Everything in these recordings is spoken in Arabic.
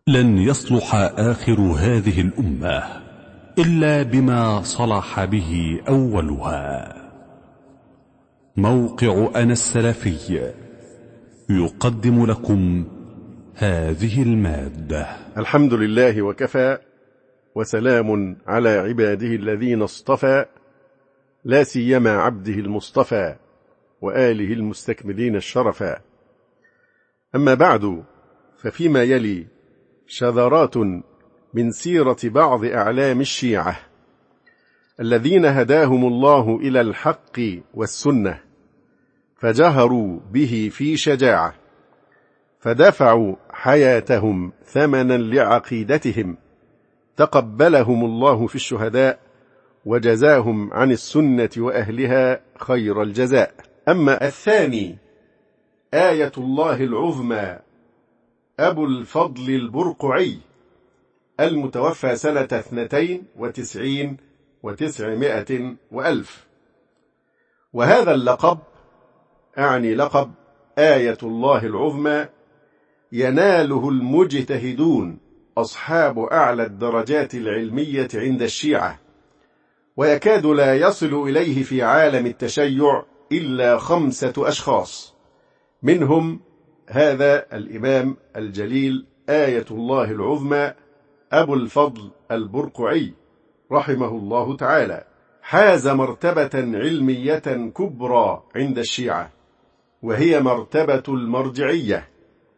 لن يصلح آخر هذه الأمة إلا بما صلح به أولها. موقع أنا السلفي يقدم لكم هذه المادة. الحمد لله وكفى، وسلام على عباده الذين اصطفى، لا سيما عبده المصطفى وآله المستكملين الشرفا. أما بعد، ففيما يلي شذرات من سيرة بعض أعلام الشيعة الذين هداهم الله إلى الحق والسنة، فجهروا به في شجاعة، فدفعوا حياتهم ثمنا لعقيدتهم، تقبلهم الله في الشهداء وجزاهم عن السنة وأهلها خير الجزاء. أما الثاني، آية الله العظمى أبو الفضل البرقعي، المتوفى سنة 92 و900 وألف. وهذا اللقب، أعني لقب آية الله العظمى، يناله المجتهدون أصحاب أعلى الدرجات العلمية عند الشيعة، ويكاد لا يصل إليه في عالم التشيع إلا 5 أشخاص، منهم هذا الإمام الجليل آية الله العظمى أبو الفضل البرقعي رحمه الله تعالى. حاز مرتبة علمية كبرى عند الشيعة، وهي مرتبة المرجعية،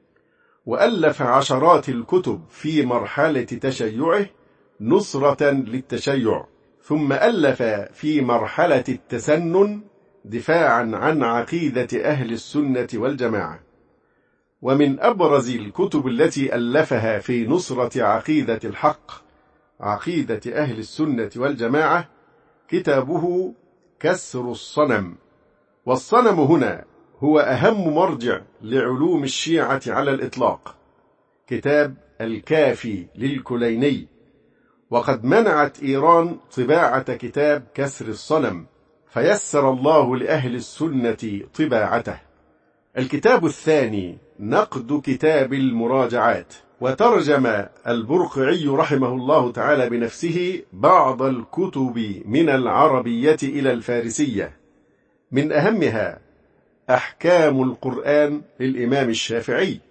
وألف عشرات الكتب في مرحلة تشيعه نصرة للتشيع، ثم ألف في مرحلة التسنن دفاعا عن عقيدة أهل السنة والجماعة. ومن أبرز الكتب التي ألفها في نصرة عقيدة الحق، عقيدة أهل السنة والجماعة، كتابه كسر الصنم. والصنم هنا هو أهم مرجع لعلوم الشيعة على الإطلاق، كتاب الكافي للكليني. وقد منعت إيران طباعة كتاب كسر الصنم، فيسر الله لأهل السنة طباعته. الكتاب الثاني نقد كتاب المراجعات، وترجم البرقعي رحمه الله تعالى بنفسه بعض الكتب من العربية إلى الفارسية، من أهمها أحكام القرآن للإمام الشافعي،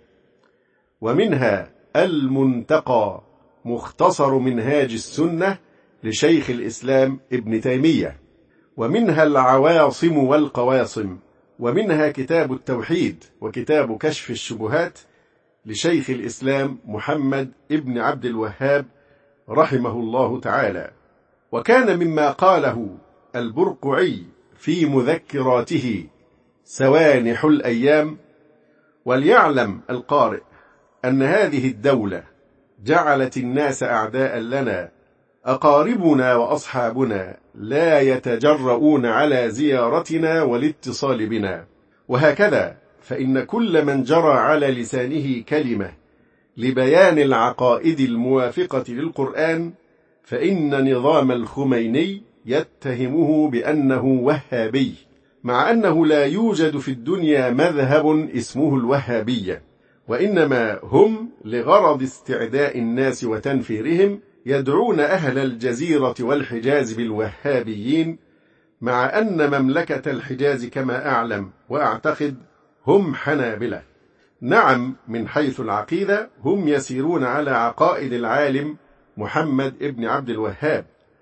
ومنها المنتقى مختصر منهاج السنة لشيخ الإسلام ابن تيمية، ومنها العواصم والقواصم، ومنها كتاب التوحيد وكتاب كشف الشبهات لشيخ الإسلام محمد ابن عبد الوهاب رحمه الله تعالى. وكان مما قاله البرقعي في مذكراته سوانح الأيام: وليعلم القارئ أن هذه الدولة جعلت الناس أعداء لنا، أقاربنا وأصحابنا لا يتجرؤون على زيارتنا والاتصال بنا. وهكذا فإن كل من جرى على لسانه كلمة لبيان العقائد الموافقة للقرآن، فإن نظام الخميني يتهمه بأنه وهابي، مع أنه لا يوجد في الدنيا مذهب اسمه الوهابية، وإنما هم لغرض استعداء الناس وتنفيرهم يدعون أهل الجزيرة والحجاز بالوهابيين، مع أن مملكة الحجاز كما أعلم وأعتقد هم حنابلة. نعم، من حيث العقيدة هم يسيرون على عقائد العالم محمد ابن عبد الوهاب،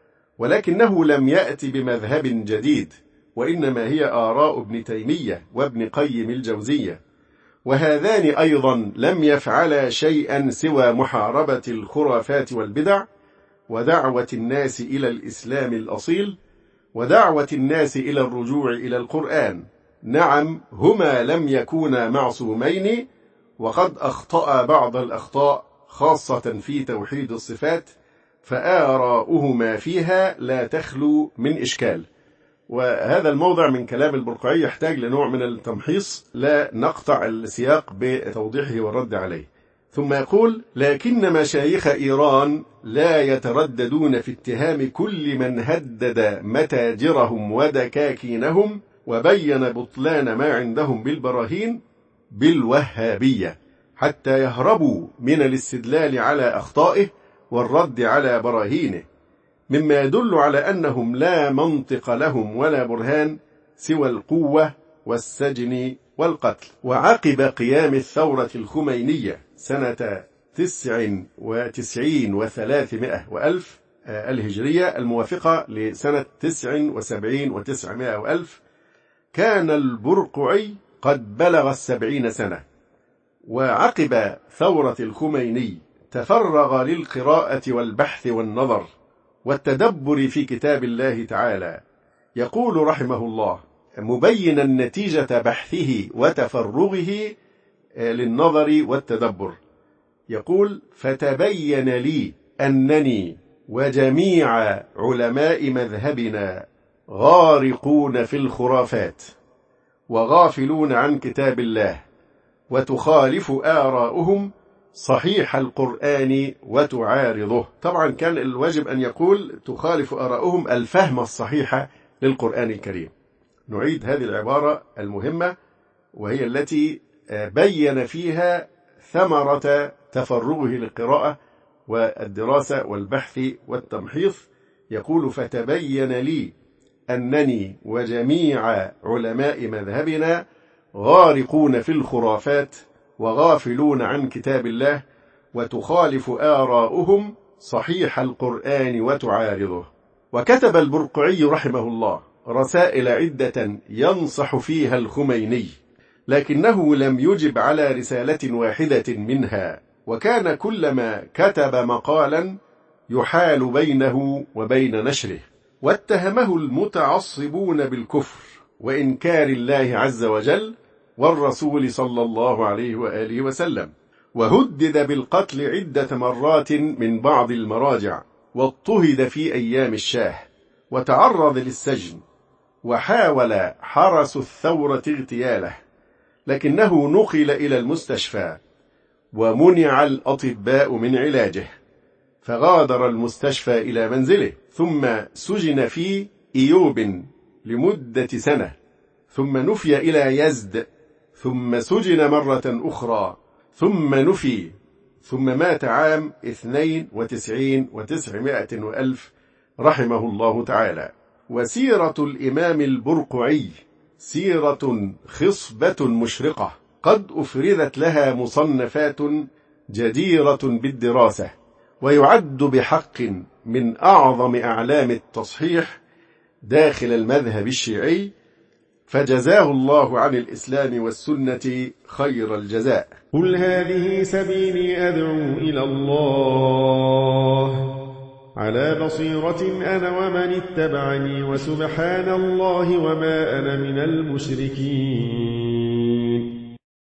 ولكنه لم يأتي بمذهب جديد، وإنما هي آراء ابن تيمية وابن قيم الجوزية، وهذان أيضا لم يفعلا شيئا سوى محاربة الخرافات والبدع، ودعوة الناس إلى الإسلام الأصيل، ودعوة الناس إلى الرجوع إلى القرآن. نعم، هما لم يكونا معصومين، وقد أخطأ بعض الأخطاء خاصة في توحيد الصفات، فآراؤهما فيها لا تخلو من إشكال. وهذا الموضع من كلام البرقعي يحتاج لنوع من التمحيص، لا نقطع السياق بتوضيحه والرد عليه. ثم يقول: لكن مشايخ إيران لا يترددون في اتهام كل من هدد متاجرهم ودكاكينهم وبين بطلان ما عندهم بالبراهين بالوهابية، حتى يهربوا من الاستدلال على أخطائه والرد على براهينه، مما يدل على أنهم لا منطق لهم ولا برهان سوى القوة والسجن والقتل. وعقب قيام الثورة الخمينية سنة 99 و300 وألف الهجرية الموافقة لسنة 79 و900 وألف، كان البرقعي قد بلغ 70 سنة. وعقب ثورة الخميني تفرغ للقراءة والبحث والنظر والتدبر في كتاب الله تعالى. يقول رحمه الله مبينا نتيجة بحثه وتفرغه للنظر والتدبر، يقول: فتبين لي أنني وجميع علماء مذهبنا غارقون في الخرافات وغافلون عن كتاب الله، وتخالف آراؤهم صحيح القرآن وتعارضه. طبعا كان الواجب أن يقول تخالف آراؤهم الفهم الصحيح للقرآن الكريم. نعيد هذه العبارة المهمة، وهي التي بين فيها ثمرة تفرغه للقراءة والدراسة والبحث والتمحيص. يقول: فتبين لي أنني وجميع علماء مذهبنا غارقون في الخرافات وغافلون عن كتاب الله، وتخالف آراؤهم صحيح القرآن وتعارضه. وكتب البرقعي رحمه الله رسائل عدة ينصح فيها الخميني، لكنه لم يجب على رسالة واحدة منها، وكان كلما كتب مقالا يحال بينه وبين نشره. واتهمه المتعصبون بالكفر وإنكار الله عز وجل والرسول صلى الله عليه وآله وسلم، وهدد بالقتل عدة مرات من بعض المراجع، واضطهد في أيام الشاه، وتعرض للسجن، وحاول حرس الثورة اغتياله، لكنه نقل إلى المستشفى ومنع الأطباء من علاجه، فغادر المستشفى إلى منزله، ثم سجن في إيوب لمدة سنة، ثم نفي إلى يزد، ثم سجن مرة أخرى، ثم نفي، ثم مات عام 92 و900 وألف رحمه الله تعالى. وسيرة الإمام البرقعي سيرة خصبة مشرقة، قد أفردت لها مصنفات جديرة بالدراسة، ويعد بحق من أعظم أعلام التصحيح داخل المذهب الشيعي، فجزاه الله عن الإسلام والسنة خير الجزاء. قل هذه سبيلي أدعو إلى الله على بصيرة أنا ومن اتبعني، وسبحان الله وما أنا من المشركين.